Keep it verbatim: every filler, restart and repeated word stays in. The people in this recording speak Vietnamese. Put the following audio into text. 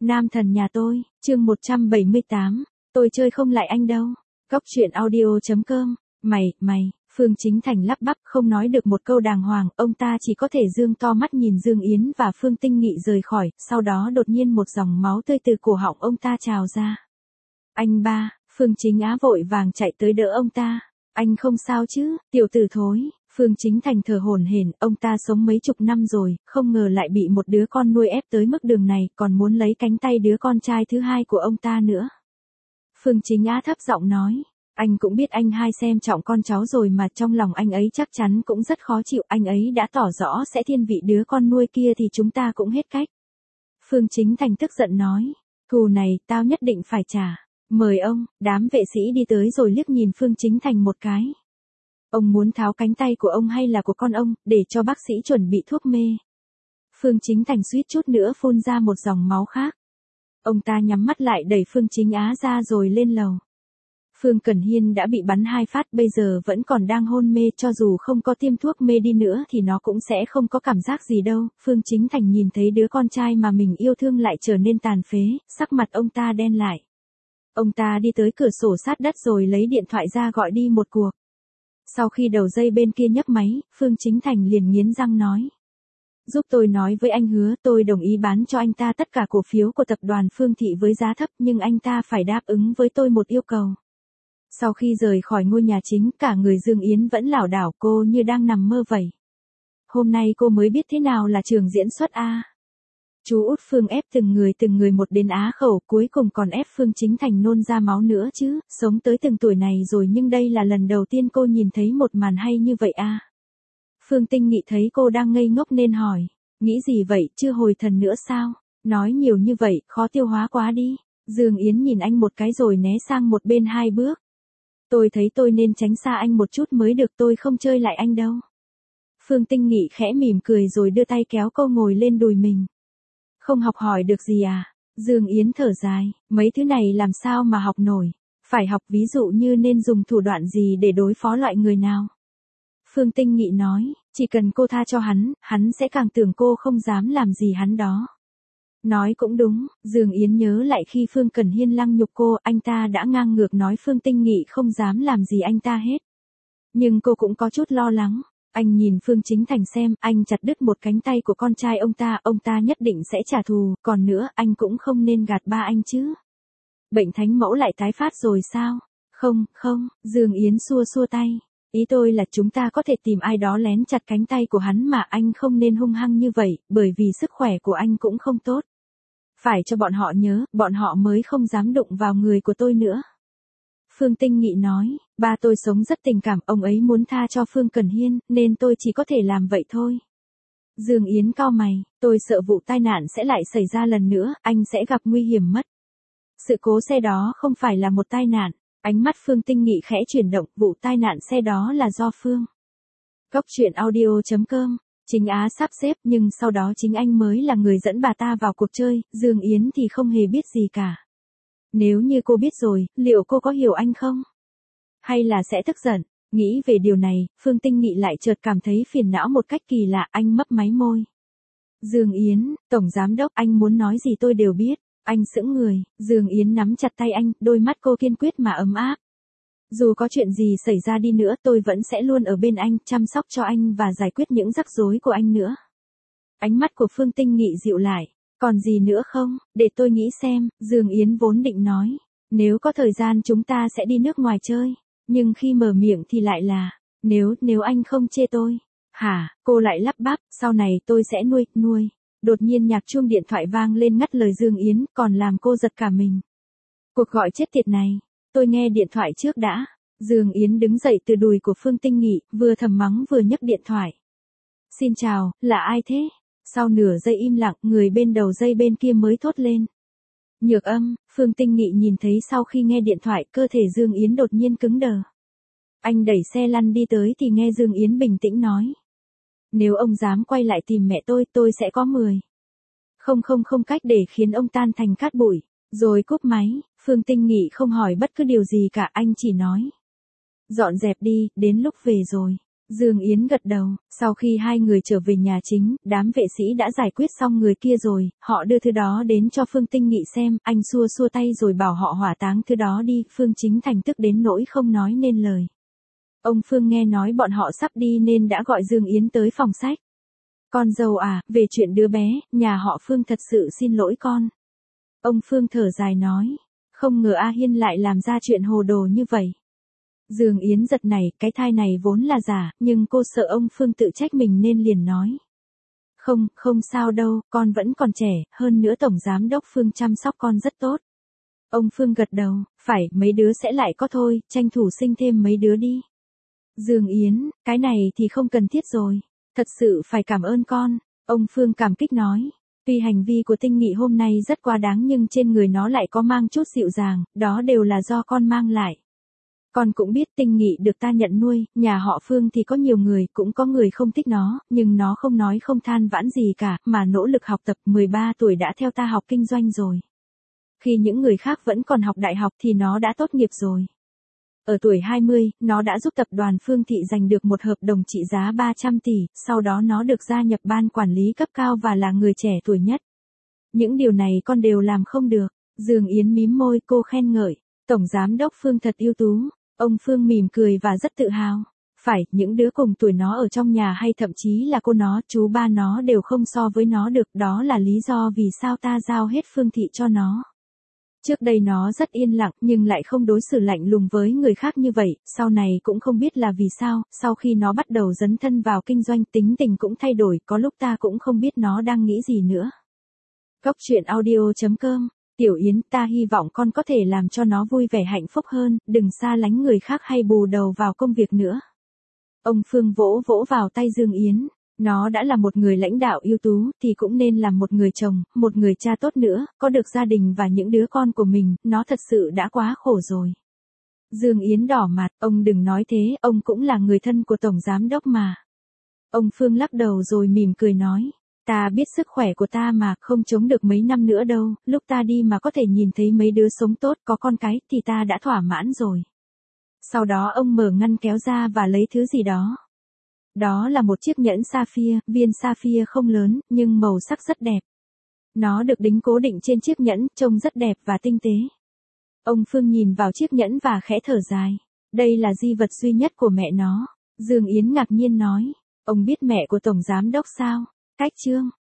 Nam thần nhà tôi, chương một trăm bảy mươi tám, tôi chơi không lại anh đâu. Góc truyện audio.com, mày, mày, Phương Chính Thành lắp bắp không nói được một câu đàng hoàng, ông ta chỉ có thể dương to mắt nhìn Dương Yến và Phương Tinh Nghị rời khỏi, sau đó đột nhiên một dòng máu tươi từ cổ họng ông ta trào ra. Anh ba, Phương Chính Á vội vàng chạy tới đỡ ông ta. Anh không sao chứ, tiểu tử thối. Phương Chính Thành thở hổn hển, ông ta sống mấy chục năm rồi, không ngờ lại bị một đứa con nuôi ép tới mức đường này, còn muốn lấy cánh tay đứa con trai thứ hai của ông ta nữa. Phương Chính Á thấp giọng nói, anh cũng biết anh hai xem trọng con cháu rồi mà, trong lòng anh ấy chắc chắn cũng rất khó chịu, anh ấy đã tỏ rõ sẽ thiên vị đứa con nuôi kia thì chúng ta cũng hết cách. Phương Chính Thành tức giận nói, thù này tao nhất định phải trả. Mời ông. Đám vệ sĩ đi tới rồi liếc nhìn Phương Chính Thành một cái. Ông muốn tháo cánh tay của ông hay là của con ông, để cho bác sĩ chuẩn bị thuốc mê. Phương Chính Thành suýt chút nữa phun ra một dòng máu khác. Ông ta nhắm mắt lại đẩy Phương Chính Á ra rồi lên lầu. Phương Cẩn Hiên đã bị bắn hai phát, bây giờ vẫn còn đang hôn mê, cho dù không có tiêm thuốc mê đi nữa thì nó cũng sẽ không có cảm giác gì đâu. Phương Chính Thành nhìn thấy đứa con trai mà mình yêu thương lại trở nên tàn phế, sắc mặt ông ta đen lại. Ông ta đi tới cửa sổ sát đất rồi lấy điện thoại ra gọi đi một cuộc. Sau khi đầu dây bên kia nhấc máy, Phương Chính Thành liền nghiến răng nói. Giúp tôi nói với anh Hứa, tôi đồng ý bán cho anh ta tất cả cổ phiếu của tập đoàn Phương Thị với giá thấp, nhưng anh ta phải đáp ứng với tôi một yêu cầu. Sau khi rời khỏi ngôi nhà chính, cả người Dương Yến vẫn lảo đảo, cô như đang nằm mơ vậy. Hôm nay cô mới biết thế nào là trường diễn xuất a. Chú út Phương ép từng người từng người một đến á khẩu, cuối cùng còn ép Phương Chính Thành nôn ra máu nữa chứ, sống tới từng tuổi này rồi nhưng đây là lần đầu tiên cô nhìn thấy một màn hay như vậy a. Phương Tinh Nghị thấy cô đang ngây ngốc nên hỏi, nghĩ gì vậy, chưa hồi thần nữa sao? Nói nhiều như vậy, khó tiêu hóa quá đi. Dương Yến nhìn anh một cái rồi né sang một bên hai bước. Tôi thấy tôi nên tránh xa anh một chút mới được, tôi không chơi lại anh đâu. Phương Tinh Nghị khẽ mỉm cười rồi đưa tay kéo cô ngồi lên đùi mình. Không học hỏi được gì à? Dương Yến thở dài, mấy thứ này làm sao mà học nổi, phải học ví dụ như nên dùng thủ đoạn gì để đối phó loại người nào. Phương Tinh Nghị nói, chỉ cần cô tha cho hắn, hắn sẽ càng tưởng cô không dám làm gì hắn đó. Nói cũng đúng, Dương Yến nhớ lại khi Phương Cẩn Hiên lăng nhục cô, anh ta đã ngang ngược nói Phương Tinh Nghị không dám làm gì anh ta hết. Nhưng cô cũng có chút lo lắng. Anh nhìn Phương Chính Thành xem, anh chặt đứt một cánh tay của con trai ông ta, ông ta nhất định sẽ trả thù, còn nữa, anh cũng không nên gạt ba anh chứ. Bệnh thánh mẫu lại tái phát rồi sao? Không, không, Dương Yến xua xua tay. Ý tôi là chúng ta có thể tìm ai đó lén chặt cánh tay của hắn mà, anh không nên hung hăng như vậy, bởi vì sức khỏe của anh cũng không tốt. Phải cho bọn họ nhớ, bọn họ mới không dám đụng vào người của tôi nữa. Phương Tinh Nghị nói, ba tôi sống rất tình cảm, ông ấy muốn tha cho Phương Cẩn Hiên, nên tôi chỉ có thể làm vậy thôi. Dương Yến cau mày, tôi sợ vụ tai nạn sẽ lại xảy ra lần nữa, anh sẽ gặp nguy hiểm mất. Sự cố xe đó không phải là một tai nạn, ánh mắt Phương Tinh Nghị khẽ chuyển động, vụ tai nạn xe đó là do Phương. Góc truyện audio.com, Chính Á sắp xếp nhưng sau đó chính anh mới là người dẫn bà ta vào cuộc chơi, Dương Yến thì không hề biết gì cả. Nếu như cô biết rồi, liệu cô có hiểu anh không? Hay là sẽ tức giận? Nghĩ về điều này, Phương Tinh Nghị lại chợt cảm thấy phiền não một cách kỳ lạ, anh mấp máy môi. Dương Yến, Tổng Giám Đốc, anh muốn nói gì tôi đều biết. Anh sững người, Dương Yến nắm chặt tay anh, đôi mắt cô kiên quyết mà ấm áp. Dù có chuyện gì xảy ra đi nữa tôi vẫn sẽ luôn ở bên anh, chăm sóc cho anh và giải quyết những rắc rối của anh nữa. Ánh mắt của Phương Tinh Nghị dịu lại. Còn gì nữa không, để tôi nghĩ xem, Dương Yến vốn định nói. Nếu có thời gian chúng ta sẽ đi nước ngoài chơi. Nhưng khi mở miệng thì lại là, nếu, nếu anh không chê tôi. Hả, cô lại lắp bắp, sau này tôi sẽ nuôi, nuôi. Đột nhiên nhạc chuông điện thoại vang lên ngắt lời Dương Yến, còn làm cô giật cả mình. Cuộc gọi chết tiệt này, tôi nghe điện thoại trước đã. Dương Yến đứng dậy từ đùi của Phương Tinh Nghị, vừa thầm mắng vừa nhấc điện thoại. Xin chào, là ai thế? Sau nửa giây im lặng, người bên đầu dây bên kia mới thốt lên. Nhược Âm. Phương Tinh Nghị nhìn thấy sau khi nghe điện thoại, cơ thể Dương Yến đột nhiên cứng đờ. Anh đẩy xe lăn đi tới thì nghe Dương Yến bình tĩnh nói. Nếu ông dám quay lại tìm mẹ tôi, tôi sẽ có mười. Không không không cách để khiến ông tan thành cát bụi. Rồi cúp máy, Phương Tinh Nghị không hỏi bất cứ điều gì cả, anh chỉ nói. Dọn dẹp đi, đến lúc về rồi. Dương Yến gật đầu, sau khi hai người trở về nhà chính, đám vệ sĩ đã giải quyết xong người kia rồi, họ đưa thứ đó đến cho Phương Tinh Nghị xem, anh xua xua tay rồi bảo họ hỏa táng thứ đó đi, Phương Chính Thành tức đến nỗi không nói nên lời. Ông Phương nghe nói bọn họ sắp đi nên đã gọi Dương Yến tới phòng sách. Con dâu à, về chuyện đứa bé, nhà họ Phương thật sự xin lỗi con. Ông Phương thở dài nói, không ngờ A Hiên lại làm ra chuyện hồ đồ như vậy. Dương Yến giật này, cái thai này vốn là giả, nhưng cô sợ ông Phương tự trách mình nên liền nói. Không, không sao đâu, con vẫn còn trẻ, hơn nữa Tổng Giám Đốc Phương chăm sóc con rất tốt. Ông Phương gật đầu, phải, mấy đứa sẽ lại có thôi, tranh thủ sinh thêm mấy đứa đi. Dương Yến, cái này thì không cần thiết rồi, thật sự phải cảm ơn con, ông Phương cảm kích nói. Tuy hành vi của Tinh Nghị hôm nay rất quá đáng nhưng trên người nó lại có mang chút dịu dàng, đó đều là do con mang lại. Con cũng biết Tinh Nghị được ta nhận nuôi, nhà họ Phương thì có nhiều người, cũng có người không thích nó, nhưng nó không nói không than vãn gì cả, mà nỗ lực học tập, mười ba tuổi đã theo ta học kinh doanh rồi. Khi những người khác vẫn còn học đại học thì nó đã tốt nghiệp rồi. Ở tuổi hai mươi, nó đã giúp tập đoàn Phương Thị giành được một hợp đồng trị giá ba trăm tỷ, sau đó nó được gia nhập ban quản lý cấp cao và là người trẻ tuổi nhất. Những điều này con đều làm không được. Dương Yến mím môi, cô khen ngợi. Tổng Giám Đốc Phương thật ưu tú. Ông Phương mỉm cười và rất tự hào. Phải, những đứa cùng tuổi nó ở trong nhà hay thậm chí là cô nó, chú ba nó đều không so với nó được. Đó là lý do vì sao ta giao hết Phương Thị cho nó. Trước đây nó rất yên lặng nhưng lại không đối xử lạnh lùng với người khác như vậy, sau này cũng không biết là vì sao, sau khi nó bắt đầu dấn thân vào kinh doanh tính tình cũng thay đổi, có lúc ta cũng không biết nó đang nghĩ gì nữa. Góc truyện audio chấm com, Tiểu Yến, ta hy vọng con có thể làm cho nó vui vẻ hạnh phúc hơn, đừng xa lánh người khác hay bù đầu vào công việc nữa. Ông Phương vỗ vỗ vào tay Dương Yến. Nó đã là một người lãnh đạo ưu tú, thì cũng nên là một người chồng, một người cha tốt nữa, có được gia đình và những đứa con của mình, nó thật sự đã quá khổ rồi. Dương Yến đỏ mặt, ông đừng nói thế, ông cũng là người thân của Tổng Giám Đốc mà. Ông Phương lắc đầu rồi mỉm cười nói, ta biết sức khỏe của ta mà, không chống được mấy năm nữa đâu, lúc ta đi mà có thể nhìn thấy mấy đứa sống tốt, có con cái, thì ta đã thỏa mãn rồi. Sau đó ông mở ngăn kéo ra và lấy thứ gì đó. Đó là một chiếc nhẫn sapphire, viên sapphire không lớn, nhưng màu sắc rất đẹp. Nó được đính cố định trên chiếc nhẫn, trông rất đẹp và tinh tế. Ông Phương nhìn vào chiếc nhẫn và khẽ thở dài. Đây là di vật duy nhất của mẹ nó. Dương Yến ngạc nhiên nói. Ông biết mẹ của Tổng Giám Đốc sao? Cách chương.